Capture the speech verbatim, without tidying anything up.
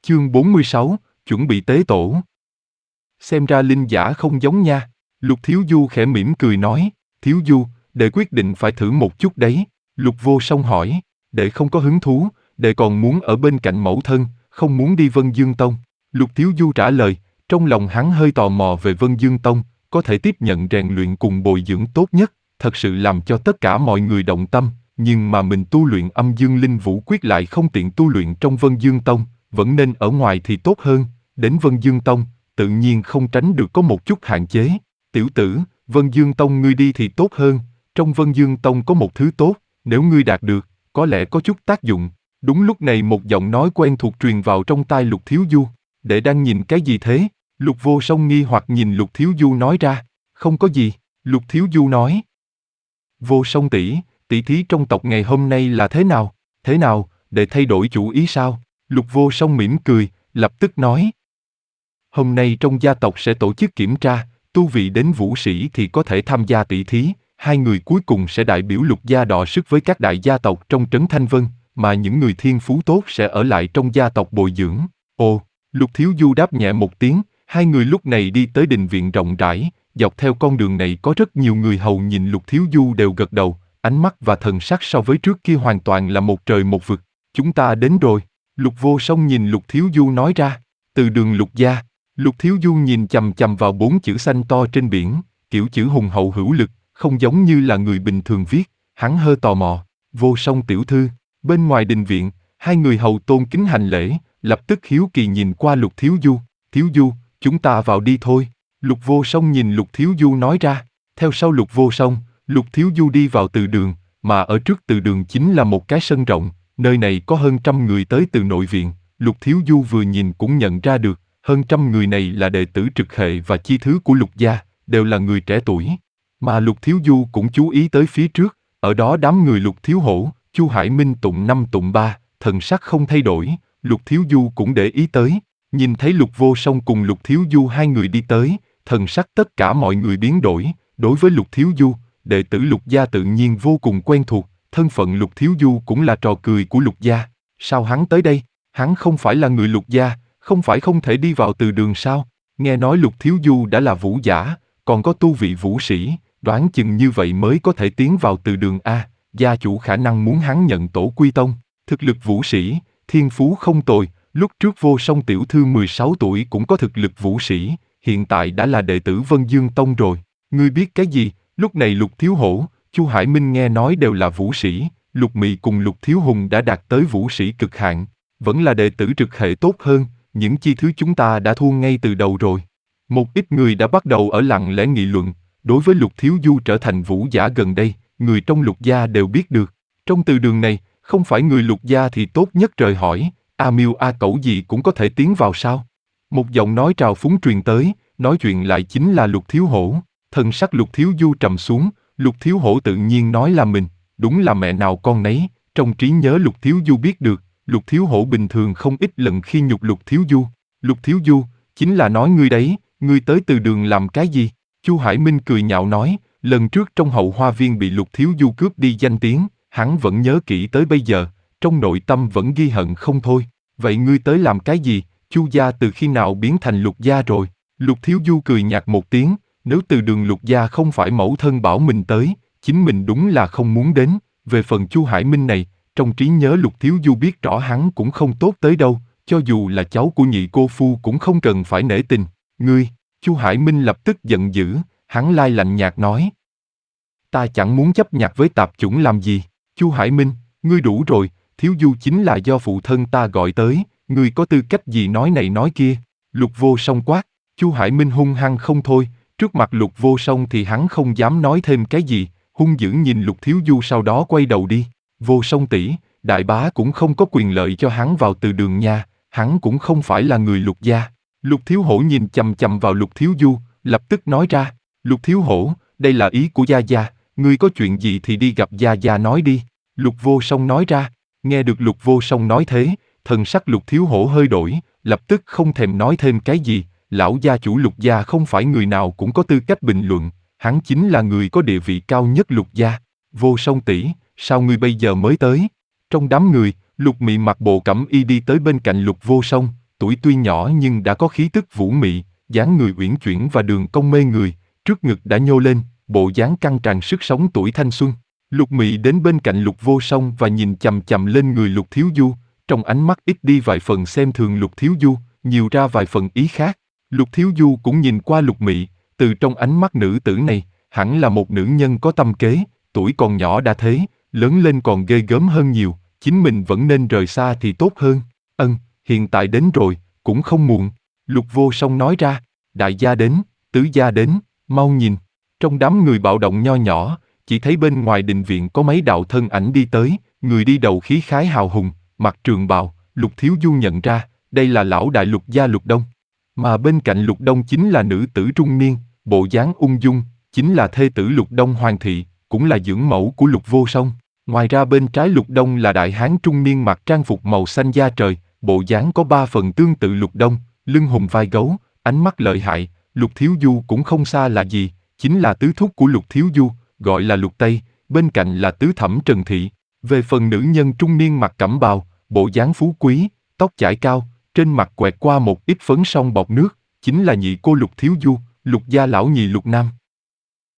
Chương bốn mươi sáu, chuẩn bị tế tổ. Xem ra linh giả không giống nha. Lục Thiếu Du khẽ mỉm cười nói, Thiếu Du, đệ quyết định phải thử một chút đấy. Lục Vô Song hỏi, đệ không có hứng thú, đệ còn muốn ở bên cạnh mẫu thân, không muốn đi Vân Dương Tông. Lục Thiếu Du trả lời, trong lòng hắn hơi tò mò về Vân Dương Tông, có thể tiếp nhận rèn luyện cùng bồi dưỡng tốt nhất, thật sự làm cho tất cả mọi người động tâm, nhưng mà mình tu luyện âm dương linh vũ quyết lại không tiện tu luyện trong Vân Dương Tông, vẫn nên ở ngoài thì tốt hơn. Đến Vân Dương Tông, tự nhiên không tránh được có một chút hạn chế. Tiểu tử, Vân Dương Tông ngươi đi thì tốt hơn, trong Vân Dương Tông có một thứ tốt, nếu ngươi đạt được, có lẽ có chút tác dụng. Đúng lúc này một giọng nói quen thuộc truyền vào trong tai Lục Thiếu Du. Đệ đang nhìn cái gì thế? Lục Vô Song nghi hoặc nhìn Lục Thiếu Du nói ra. Không có gì, Lục Thiếu Du nói. Vô Song tỷ, tỷ thí trong tộc ngày hôm nay là thế nào? Thế nào, đệ thay đổi chủ ý sao? Lục Vô Song mỉm cười, lập tức nói. Hôm nay trong gia tộc sẽ tổ chức kiểm tra, tu vị đến vũ sĩ thì có thể tham gia tỷ thí, hai người cuối cùng sẽ đại biểu Lục gia đọ sức với các đại gia tộc trong trấn Thanh Vân, mà những người thiên phú tốt sẽ ở lại trong gia tộc bồi dưỡng. Ồ, Lục Thiếu Du đáp nhẹ một tiếng, hai người lúc này đi tới đình viện rộng rãi, dọc theo con đường này có rất nhiều người hầu nhìn Lục Thiếu Du đều gật đầu, ánh mắt và thần sắc so với trước kia hoàn toàn là một trời một vực. Chúng ta đến rồi. Lục Vô Song nhìn Lục Thiếu Du nói ra, từ đường Lục gia. Lục Thiếu Du nhìn chằm chằm vào bốn chữ xanh to trên biển, kiểu chữ hùng hậu hữu lực, không giống như là người bình thường viết, hắn hơi tò mò. Vô Song tiểu thư. Bên ngoài đình viện, hai người hầu tôn kính hành lễ, lập tức hiếu kỳ nhìn qua Lục Thiếu Du. Thiếu Du, chúng ta vào đi thôi. Lục Vô Song nhìn Lục Thiếu Du nói ra. Theo sau Lục Vô Song, Lục Thiếu Du đi vào từ đường, mà ở trước từ đường chính là một cái sân rộng, nơi này có hơn trăm người tới từ nội viện. Lục Thiếu Du vừa nhìn cũng nhận ra được, hơn trăm người này là đệ tử trực hệ và chi thứ của Lục gia, đều là người trẻ tuổi. Mà Lục Thiếu Du cũng chú ý tới phía trước, ở đó đám người Lục Thiếu Hổ, Chu Hải Minh tụng năm tụng ba, thần sắc không thay đổi. Lục Thiếu Du cũng để ý tới, nhìn thấy Lục Vô Song cùng Lục Thiếu Du hai người đi tới, thần sắc tất cả mọi người biến đổi. Đối với Lục Thiếu Du, đệ tử Lục gia tự nhiên vô cùng quen thuộc, thân phận Lục Thiếu Du cũng là trò cười của Lục gia. Sao hắn tới đây? Hắn không phải là người Lục gia, không phải không thể đi vào từ đường sao? Nghe nói Lục Thiếu Du đã là vũ giả, còn có tu vị vũ sĩ, đoán chừng như vậy mới có thể tiến vào từ đường a. Gia chủ khả năng muốn hắn nhận tổ quy tông, thực lực vũ sĩ, thiên phú không tồi. Lúc trước Vô Song tiểu thư mười sáu tuổi cũng có thực lực vũ sĩ, hiện tại đã là đệ tử Vân Dương Tông rồi. Ngươi biết cái gì? Lúc này Lục Thiếu Hổ, Chu Hải Minh nghe nói đều là vũ sĩ, Lục Mị cùng Lục Thiếu Hùng đã đạt tới vũ sĩ cực hạn, vẫn là đệ tử trực hệ tốt hơn, những chi thứ chúng ta đã thua ngay từ đầu rồi. Một ít người đã bắt đầu ở lặng lẽ nghị luận, đối với Lục Thiếu Du trở thành vũ giả gần đây, người trong Lục gia đều biết được. Trong từ đường này, không phải người Lục gia thì tốt nhất trời hỏi, A Miêu A Cẩu gì cũng có thể tiến vào sao? Một giọng nói trào phúng truyền tới, nói chuyện lại chính là Lục Thiếu Hổ. Thần sắc Lục Thiếu Du trầm xuống, Lục Thiếu Hổ tự nhiên nói là mình, đúng là mẹ nào con nấy. Trong trí nhớ Lục Thiếu Du biết được, Lục Thiếu Hổ bình thường không ít lần khi nhục Lục Thiếu Du. Lục Thiếu Du, chính là nói ngươi đấy, ngươi tới từ đường làm cái gì? Chu Hải Minh cười nhạo nói, lần trước trong hậu hoa viên bị Lục Thiếu Du cướp đi danh tiếng, hắn vẫn nhớ kỹ tới bây giờ, trong nội tâm vẫn ghi hận không thôi. Vậy ngươi tới làm cái gì? Chu gia từ khi nào biến thành Lục gia rồi? Lục Thiếu Du cười nhạt một tiếng, nếu từ đường Lục gia không phải mẫu thân bảo mình tới, chính mình đúng là không muốn đến. Về phần Chu Hải Minh này, trong trí nhớ Lục Thiếu Du biết rõ hắn cũng không tốt tới đâu, cho dù là cháu của nhị cô phu cũng không cần phải nể tình. Ngươi, Chu Hải Minh lập tức giận dữ, hắn lai lạnh nhạt nói. Ta chẳng muốn chấp nhặt với tạp chủng làm gì. Chu Hải Minh, ngươi đủ rồi, Thiếu Du chính là do phụ thân ta gọi tới, ngươi có tư cách gì nói này nói kia? Lục Vô Song quát. Chu Hải Minh hung hăng không thôi, trước mặt Lục Vô Song thì hắn không dám nói thêm cái gì, hung dữ nhìn Lục Thiếu Du sau đó quay đầu đi. Vô Song tỷ, đại bá cũng không có quyền lợi cho hắn vào từ đường nha, hắn cũng không phải là người Lục gia. Lục Thiếu Hổ nhìn chằm chằm vào Lục Thiếu Du, lập tức nói ra, Lục Thiếu Hổ, đây là ý của Gia Gia, ngươi có chuyện gì thì đi gặp Gia Gia nói đi. Lục Vô Song nói ra, nghe được Lục Vô Song nói thế, thần sắc Lục Thiếu Hổ hơi đổi, lập tức không thèm nói thêm cái gì. Lão gia chủ Lục gia không phải người nào cũng có tư cách bình luận, hắn chính là người có địa vị cao nhất Lục gia. Vô Song tỷ, sao ngươi bây giờ mới tới? Trong đám người, Lục Mị mặc bộ cẩm y đi tới bên cạnh Lục Vô Song, tuổi tuy nhỏ nhưng đã có khí tức vũ mị, dáng người uyển chuyển và đường cong mê người, trước ngực đã nhô lên, bộ dáng căng tràn sức sống tuổi thanh xuân. Lục Mị đến bên cạnh Lục Vô Song và nhìn chằm chằm lên người Lục Thiếu Du, trong ánh mắt ít đi vài phần xem thường Lục Thiếu Du, nhiều ra vài phần ý khác. Lục Thiếu Du cũng nhìn qua Lục Mị, từ trong ánh mắt nữ tử này, hẳn là một nữ nhân có tâm kế, tuổi còn nhỏ đã thế, lớn lên còn ghê gớm hơn nhiều, chính mình vẫn nên rời xa thì tốt hơn. Ân, hiện tại đến rồi, cũng không muộn. Lục Vô Song nói ra, đại gia đến, tứ gia đến, mau nhìn. Trong đám người bạo động nho nhỏ, chỉ thấy bên ngoài đình viện có mấy đạo thân ảnh đi tới, người đi đầu khí khái hào hùng, mặc trường bào, Lục Thiếu Du nhận ra, đây là lão đại Lục gia Lục Đông. Mà bên cạnh Lục Đông chính là nữ tử trung niên, bộ dáng ung dung, chính là thê tử Lục Đông Hoàng thị, cũng là dưỡng mẫu của Lục Vô Song. Ngoài ra bên trái Lục Đông là đại hán trung niên mặc trang phục màu xanh da trời, bộ dáng có ba phần tương tự Lục Đông, lưng hùng vai gấu, ánh mắt lợi hại. Lục Thiếu Du cũng không xa là gì, chính là tứ thúc của Lục Thiếu Du, gọi là Lục Tây, bên cạnh là tứ thẩm Trần Thị. Về phần nữ nhân trung niên mặc cẩm bào, bộ dáng phú quý, tóc chải cao, trên mặt quẹt qua một ít phấn son bọt nước, chính là nhị cô Lục Thiếu Du, Lục gia lão nhị Lục Nam.